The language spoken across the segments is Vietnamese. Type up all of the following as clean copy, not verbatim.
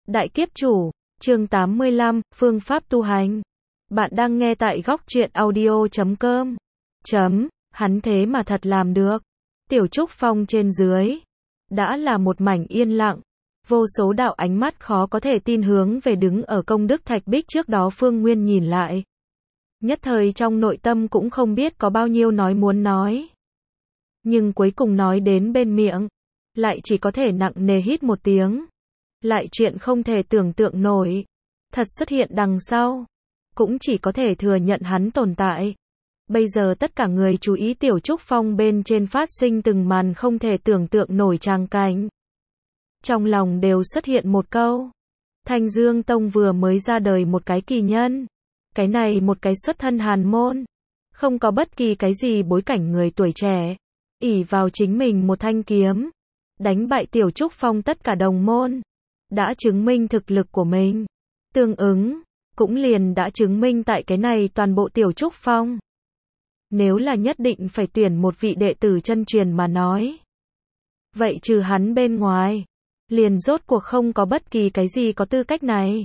Đại kiếp chủ, chương 85, phương pháp tu hành. Bạn đang nghe tại góc truyện audio.com. Hắn thế mà thật làm được. Tiểu Trúc Phong trên dưới đã là một mảnh yên lặng. Vô số đạo ánh mắt khó có thể tin hướng về đứng ở công đức thạch bích trước đó Phương Nguyên nhìn lại. Nhất thời trong nội tâm cũng không biết có bao nhiêu nói muốn nói. Nhưng cuối cùng nói đến bên miệng, lại chỉ có thể nặng nề hít một tiếng. Lại chuyện không thể tưởng tượng nổi, thật xuất hiện đằng sau, cũng chỉ có thể thừa nhận hắn tồn tại. Bây giờ tất cả người chú ý Tiểu Trúc Phong bên trên phát sinh từng màn không thể tưởng tượng nổi tràng cảnh. Trong lòng đều xuất hiện một câu. Thanh Dương Tông vừa mới ra đời một cái kỳ nhân. Cái này một cái xuất thân hàn môn. Không có bất kỳ cái gì bối cảnh người tuổi trẻ. Ỷ vào chính mình một thanh kiếm. Đánh bại Tiểu Trúc Phong tất cả đồng môn. Đã chứng minh thực lực của mình. Tương ứng, cũng liền đã chứng minh tại cái này toàn bộ Tiểu Trúc Phong. Nếu là nhất định phải tuyển một vị đệ tử chân truyền mà nói. Vậy trừ hắn bên ngoài, liền rốt cuộc không có bất kỳ cái gì có tư cách này.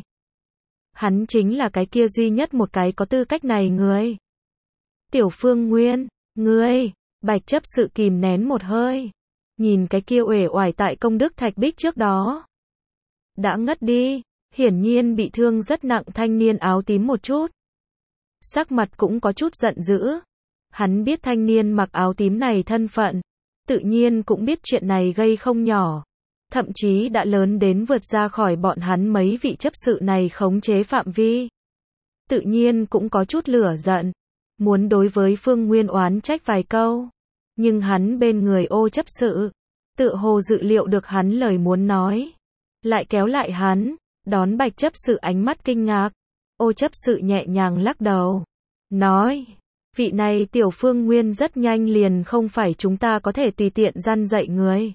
Hắn chính là cái kia duy nhất một cái có tư cách này người. Tiểu Phương Nguyên, ngươi, Bạch chấp sự kìm nén một hơi. Nhìn cái kia uể oải tại công đức thạch bích trước đó. Đã ngất đi, hiển nhiên bị thương rất nặng thanh niên áo tím một chút. Sắc mặt cũng có chút giận dữ. Hắn biết thanh niên mặc áo tím này thân phận. Tự nhiên cũng biết chuyện này gây không nhỏ. Thậm chí đã lớn đến vượt ra khỏi bọn hắn mấy vị chấp sự này khống chế phạm vi. Tự nhiên cũng có chút lửa giận. Muốn đối với Phương Nguyên oán trách vài câu. Nhưng hắn bên người Ô chấp sự. Tựa hồ dự liệu được hắn lời muốn nói. Lại kéo lại hắn. Đón Bạch chấp sự ánh mắt kinh ngạc. Ô chấp sự nhẹ nhàng lắc đầu. Nói. Vị này Tiểu Phương Nguyên rất nhanh liền không phải chúng ta có thể tùy tiện răn dạy người.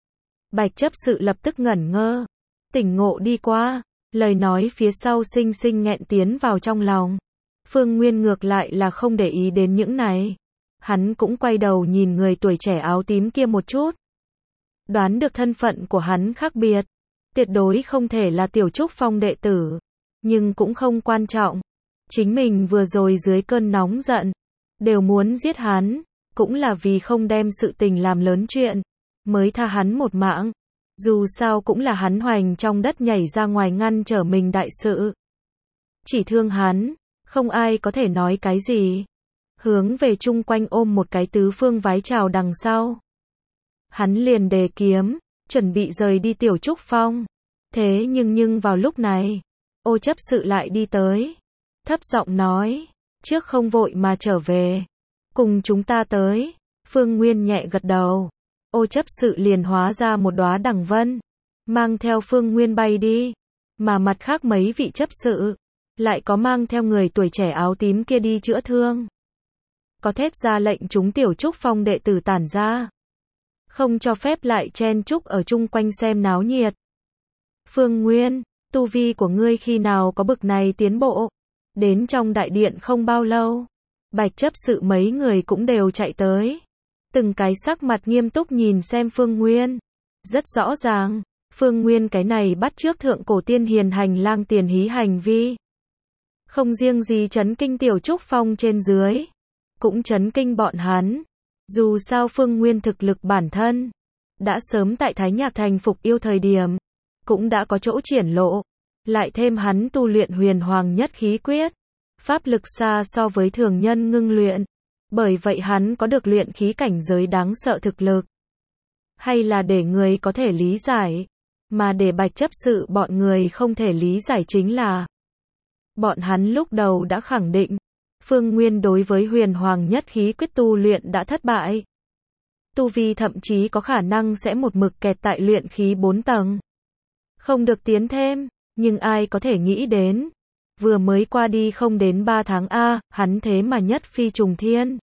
Bạch chấp sự lập tức ngẩn ngơ. Tỉnh ngộ đi qua. Lời nói phía sau xinh xinh nghẹn tiến vào trong lòng. Phương Nguyên ngược lại là không để ý đến những này. Hắn cũng quay đầu nhìn người tuổi trẻ áo tím kia một chút. Đoán được thân phận của hắn khác biệt. Tuyệt đối không thể là Tiểu Trúc Phong đệ tử. Nhưng cũng không quan trọng. Chính mình vừa rồi dưới cơn nóng giận. Đều muốn giết hắn. Cũng là vì không đem sự tình làm lớn chuyện. Mới tha hắn một mạng. Dù sao cũng là hắn hoành trong đất nhảy ra ngoài ngăn trở mình đại sự. Chỉ thương hắn. Không ai có thể nói cái gì. Hướng về chung quanh ôm một cái tứ phương vái chào đằng sau. Hắn liền đề kiếm. Chuẩn bị rời đi Tiểu Trúc Phong. Thế nhưng vào lúc này. Ô chấp sự lại đi tới. Thấp giọng nói. Trước không vội mà trở về. Cùng chúng ta tới. Phương Nguyên nhẹ gật đầu. Ô chấp sự liền hóa ra một đóa đằng vân. Mang theo Phương Nguyên bay đi. Mà mặt khác mấy vị chấp sự. Lại có mang theo người tuổi trẻ áo tím kia đi chữa thương. Có thét ra lệnh chúng Tiểu Trúc Phong đệ tử tản ra. Không cho phép lại chen chúc ở chung quanh xem náo nhiệt. Phương Nguyên, tu vi của ngươi khi nào có bực này tiến bộ? Đến trong đại điện không bao lâu. Bạch chấp sự mấy người cũng đều chạy tới. Từng cái sắc mặt nghiêm túc nhìn xem Phương Nguyên. Rất rõ ràng, Phương Nguyên cái này bắt chước thượng cổ tiên hiền hành lang tiền hí hành vi. Không riêng gì chấn kinh Tiểu Trúc Phong trên dưới. Cũng chấn kinh bọn hắn. Dù sao Phương Nguyên thực lực bản thân. Đã sớm tại Thái Nhạc Thành phục yêu thời điểm. Cũng đã có chỗ triển lộ. Lại thêm hắn tu luyện huyền hoàng nhất khí quyết. Pháp lực xa so với thường nhân ngưng luyện. Bởi vậy hắn có được luyện khí cảnh giới đáng sợ thực lực. Hay là để người có thể lý giải. Mà để Bạch chấp sự bọn người không thể lý giải chính là. Bọn hắn lúc đầu đã khẳng định. Phương Nguyên đối với huyền hoàng nhất khí quyết tu luyện đã thất bại. Tu vi thậm chí có khả năng sẽ một mực kẹt tại luyện khí 4 tầng. Không được tiến thêm. Nhưng ai có thể nghĩ đến. Vừa mới qua đi không đến 3 tháng hắn thế mà nhất phi trùng thiên.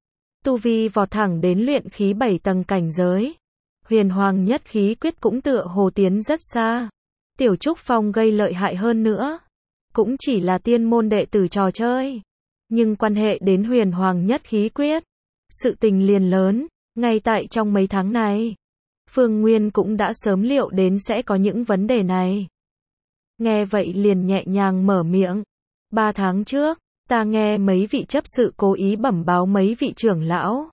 Tu vi vọt thẳng đến luyện khí 7 tầng cảnh giới. Huyền hoàng nhất khí quyết cũng tựa hồ tiến rất xa. Tiểu Trúc Phong gây lợi hại hơn nữa. Cũng chỉ là tiên môn đệ tử trò chơi. Nhưng quan hệ đến huyền hoàng nhất khí quyết. Sự tình liền lớn. Ngay tại trong mấy tháng này. Phương Nguyên cũng đã sớm liệu đến sẽ có những vấn đề này. Nghe vậy liền nhẹ nhàng mở miệng. 3 tháng trước, ta nghe mấy vị chấp sự cố ý bẩm báo mấy vị trưởng lão.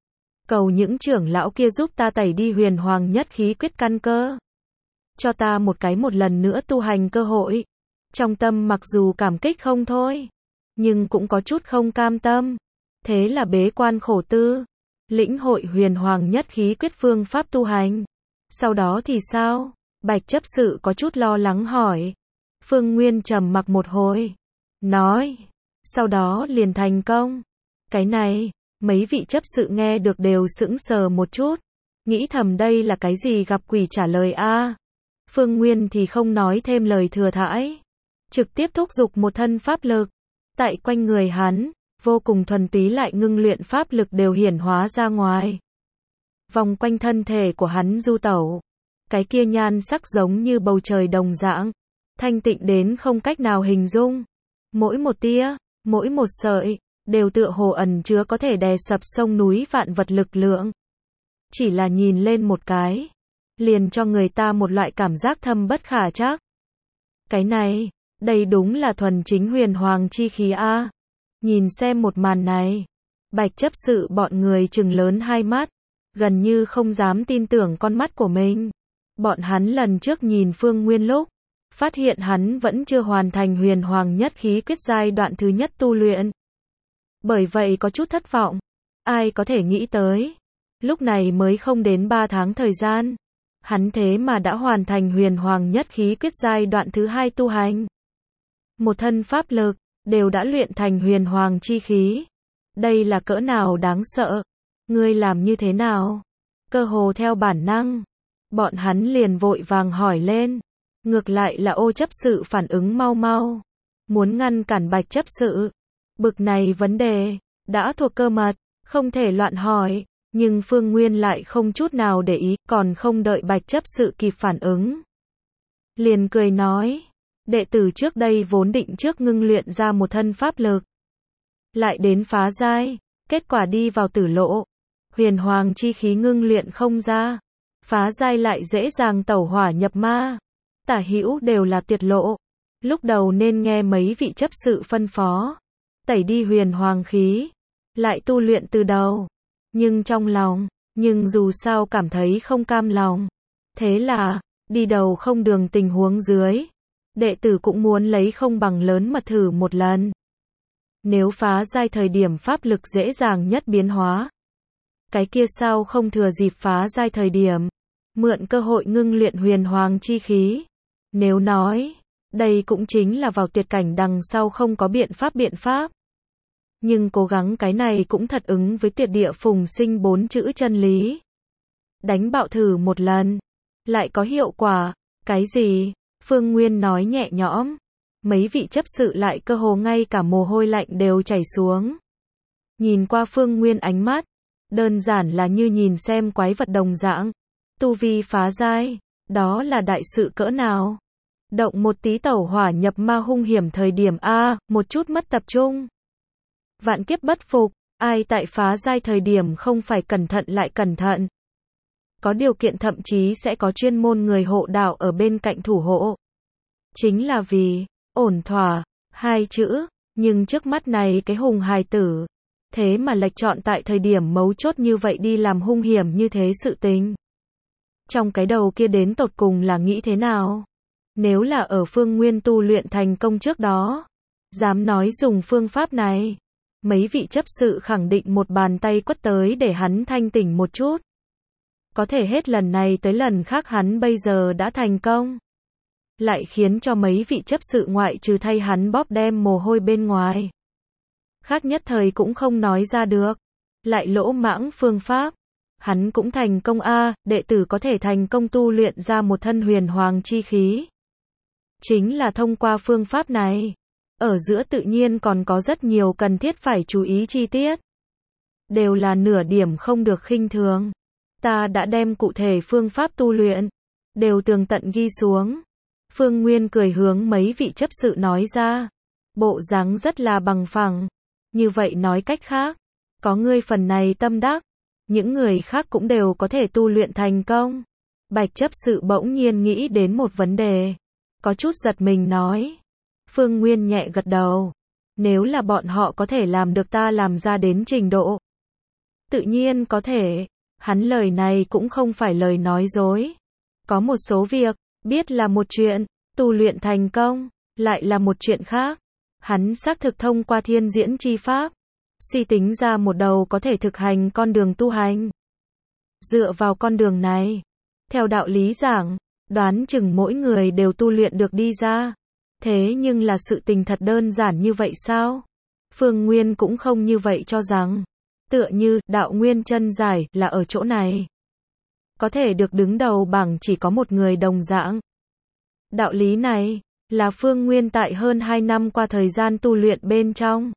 Cầu những trưởng lão kia giúp ta tẩy đi huyền hoàng nhất khí quyết căn cơ. Cho ta một lần nữa tu hành cơ hội. Trong tâm mặc dù cảm kích không thôi, nhưng cũng có chút không cam tâm. Thế là bế quan khổ tư, lĩnh hội huyền hoàng nhất khí quyết phương pháp tu hành. Sau đó thì sao? Bạch chấp sự có chút lo lắng hỏi. Phương Nguyên trầm mặc một hồi, nói, sau đó liền thành công. Cái này, mấy vị chấp sự nghe được đều sững sờ một chút, nghĩ thầm đây là cái gì gặp quỷ trả lời a. Phương Nguyên thì không nói thêm lời thừa thãi, trực tiếp thúc giục một thân pháp lực. Tại quanh người hắn, vô cùng thuần túy lại ngưng luyện pháp lực đều hiển hóa ra ngoài. Vòng quanh thân thể của hắn du tẩu, cái kia nhan sắc giống như bầu trời đồng dạng, thanh tịnh đến không cách nào hình dung. Mỗi một tia, mỗi một sợi, đều tựa hồ ẩn chứa có thể đè sập sông núi vạn vật lực lượng. Chỉ là nhìn lên một cái, liền cho người ta một loại cảm giác thâm bất khả trắc. Cái này, đây đúng là thuần chính huyền hoàng chi khí a. Nhìn xem một màn này, bạch chấp sự bọn người trừng lớn hai mắt, gần như không dám tin tưởng con mắt của mình. Bọn hắn lần trước nhìn Phương Nguyên lúc, phát hiện hắn vẫn chưa hoàn thành huyền hoàng nhất khí quyết giai đoạn thứ nhất tu luyện. Bởi vậy có chút thất vọng. Ai có thể nghĩ tới, lúc này mới không đến 3 tháng thời gian, hắn thế mà đã hoàn thành huyền hoàng nhất khí quyết giai đoạn thứ hai tu hành. Một thân pháp lực, đều đã luyện thành huyền hoàng chi khí. Đây là cỡ nào đáng sợ. Ngươi làm như thế nào? Cơ hồ theo bản năng, bọn hắn liền vội vàng hỏi lên. Ngược lại là Ô chấp sự phản ứng mau mau, muốn ngăn cản bạch chấp sự. Bực này vấn đề, đã thuộc cơ mật, không thể loạn hỏi. Nhưng Phương Nguyên lại không chút nào để ý, còn không đợi bạch chấp sự kịp phản ứng. Liền cười nói, đệ tử trước đây vốn định trước ngưng luyện ra một thân pháp lực. Lại đến phá giai, kết quả đi vào tử lộ. Huyền hoàng chi khí ngưng luyện không ra. Phá giai lại dễ dàng tẩu hỏa nhập ma. Tả hữu đều là tuyệt lộ. Lúc đầu nên nghe mấy vị chấp sự phân phó. Tẩy đi huyền hoàng khí. Lại tu luyện từ đầu. Nhưng trong lòng, dù sao cảm thấy không cam lòng. Thế là, đi đầu không đường tình huống dưới. Đệ tử cũng muốn lấy không bằng lớn mật thử một lần. Nếu phá giai thời điểm pháp lực dễ dàng nhất biến hóa. Cái kia sao không thừa dịp phá giai thời điểm. Mượn cơ hội ngưng luyện huyền hoàng chi khí. Nếu nói, đây cũng chính là vào tuyệt cảnh đằng sau không có biện pháp. Nhưng cố gắng cái này cũng thật ứng với tuyệt địa phùng sinh 4 chữ chân lý. Đánh bạo thử một lần, lại có hiệu quả. Cái gì? Phương Nguyên nói nhẹ nhõm. Mấy vị chấp sự lại cơ hồ ngay cả mồ hôi lạnh đều chảy xuống. Nhìn qua Phương Nguyên ánh mắt, đơn giản là như nhìn xem quái vật đồng dạng. Tu vi phá giai, đó là đại sự cỡ nào? Động một tí tẩu hỏa nhập ma hung hiểm thời điểm a, một chút mất tập trung. Vạn kiếp bất phục, ai tại phá giai thời điểm không phải cẩn thận lại cẩn thận. Có điều kiện thậm chí sẽ có chuyên môn người hộ đạo ở bên cạnh thủ hộ. Chính là vì, ổn thỏa, 2 chữ, nhưng trước mắt này cái hùng hài tử. Thế mà lệch chọn tại thời điểm mấu chốt như vậy đi làm hung hiểm như thế sự tình. Trong cái đầu kia đến tột cùng là nghĩ thế nào? Nếu là ở Phương Nguyên tu luyện thành công trước đó, dám nói dùng phương pháp này, mấy vị chấp sự khẳng định một bàn tay quất tới để hắn thanh tỉnh một chút. Có thể hết lần này tới lần khác hắn bây giờ đã thành công. Lại khiến cho mấy vị chấp sự ngoại trừ thay hắn bóp đem mồ hôi bên ngoài. Khác nhất thời cũng không nói ra được. Lại lỗ mãng phương pháp. Hắn cũng thành công a, đệ tử có thể thành công tu luyện ra một thân huyền hoàng chi khí. Chính là thông qua phương pháp này. Ở giữa tự nhiên còn có rất nhiều cần thiết phải chú ý chi tiết. Đều là nửa điểm không được khinh thường. Ta đã đem cụ thể phương pháp tu luyện, đều tường tận ghi xuống. Phương Nguyên cười hướng mấy vị chấp sự nói ra. Bộ dáng rất là bằng phẳng. Như vậy nói cách khác, có ngươi phần này tâm đắc, những người khác cũng đều có thể tu luyện thành công. Bạch chấp sự bỗng nhiên nghĩ đến một vấn đề. có chút giật mình nói. Phương Nguyên nhẹ gật đầu. Nếu là bọn họ có thể làm được ta làm ra đến trình độ. Tự nhiên có thể. Hắn lời này cũng không phải lời nói dối. Có một số việc, biết là một chuyện, tu luyện thành công, lại là một chuyện khác. Hắn xác thực thông qua thiên diễn chi pháp, suy tính ra một đầu có thể thực hành con đường tu hành. Dựa vào con đường này, theo đạo lý giảng, đoán chừng mỗi người đều tu luyện được đi ra. Thế nhưng là sự tình thật đơn giản như vậy sao? Phương Nguyên cũng không như vậy cho rằng. Tựa như, đạo nguyên chân giải, là ở chỗ này. Có thể được đứng đầu bảng chỉ có một người đồng dạng. Đạo lý này, là Phương Nguyên tại hơn 2 năm qua thời gian tu luyện bên trong.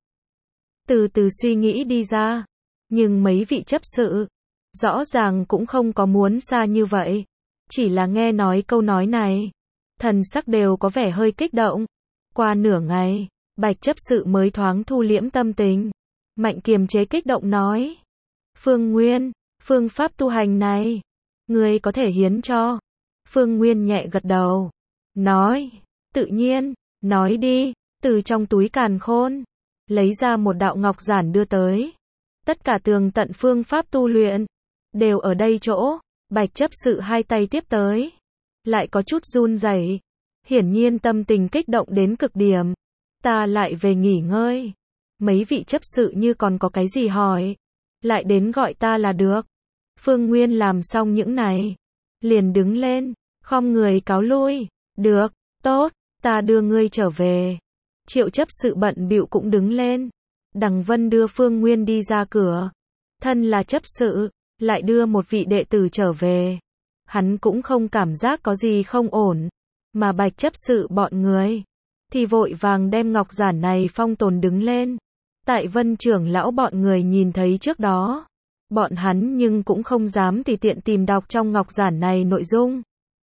Từ từ suy nghĩ đi ra. Nhưng mấy vị chấp sự, rõ ràng cũng không có muốn xa như vậy. Chỉ là nghe nói câu nói này. Thần sắc đều có vẻ hơi kích động. Qua nửa ngày, Bạch chấp sự mới thoáng thu liễm tâm tình. Mạnh kiềm chế kích động nói. Phương Nguyên, phương pháp tu hành này, ngươi có thể hiến cho. Phương Nguyên nhẹ gật đầu. Nói, tự nhiên, nói đi, từ trong túi càn khôn. Lấy ra một đạo ngọc giản đưa tới. Tất cả tường tận phương pháp tu luyện, đều ở đây chỗ. Bạch chấp sự hai tay tiếp tới. Lại có chút run rẩy. Hiển nhiên tâm tình kích động đến cực điểm. Ta lại về nghỉ ngơi. Mấy vị chấp sự như còn có cái gì hỏi. Lại đến gọi ta là được. Phương Nguyên làm xong những này. Liền đứng lên, khom người cáo lui. Được, tốt, ta đưa ngươi trở về. Triệu chấp sự bận bịu cũng đứng lên. Đằng Vân đưa Phương Nguyên đi ra cửa. Thân là chấp sự, lại đưa một vị đệ tử trở về. Hắn cũng không cảm giác có gì không ổn. Mà Bạch chấp sự bọn người thì vội vàng đem ngọc giản này phong tồn đứng lên. Tại Vân trưởng lão bọn người nhìn thấy trước đó, bọn hắn nhưng cũng không dám tùy tiện tìm đọc trong ngọc giản này nội dung.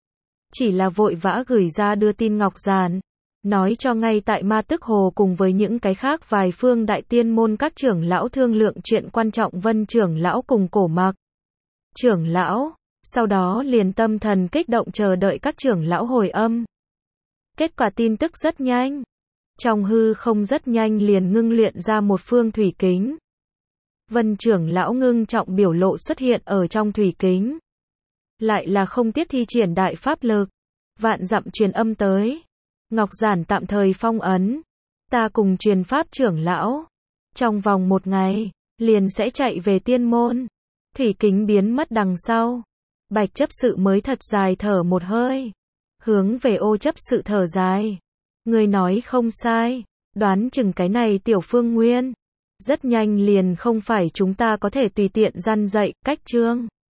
Chỉ là vội vã gửi ra đưa tin ngọc giản, nói cho ngay tại Ma Tức Hồ cùng với những cái khác vài phương đại tiên môn các trưởng lão thương lượng chuyện quan trọng. Vân trưởng lão cùng Cổ Mặc trưởng lão, sau đó liền tâm thần kích động chờ đợi các trưởng lão hồi âm. Kết quả tin tức rất nhanh. Trong hư không rất nhanh liền ngưng luyện ra một phương thủy kính. Vân trưởng lão ngưng trọng biểu lộ xuất hiện ở trong thủy kính. Lại là không tiếc thi triển đại pháp lực. Vạn dặm truyền âm tới. Ngọc giản tạm thời phong ấn. Ta cùng truyền pháp trưởng lão. Trong vòng 1 ngày, liền sẽ chạy về tiên môn. Thủy kính biến mất đằng sau. Bạch chấp sự mới thật dài thở một hơi. Hướng về Ô chấp sự thở dài. Người nói không sai. Đoán chừng cái này tiểu Phương Nguyên. Rất nhanh liền không phải chúng ta có thể tùy tiện răn dạy, cách trương.